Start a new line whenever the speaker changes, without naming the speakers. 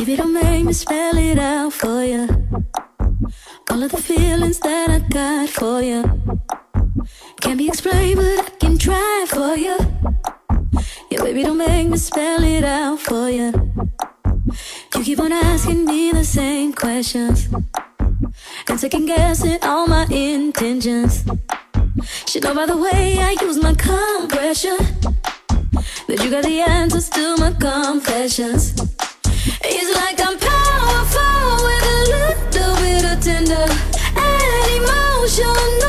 Baby, don't make me spell it out for you. All of the feelings that I got for you can't be explained, but I can try for you. Yeah, baby, don't make me spell it out for you. You keep on asking me the same questions and second guessing all my intentions. Should know by the way I use my compression that you got the answers to my confessions. It's like I'm powerful with a little bit of tender and emotion.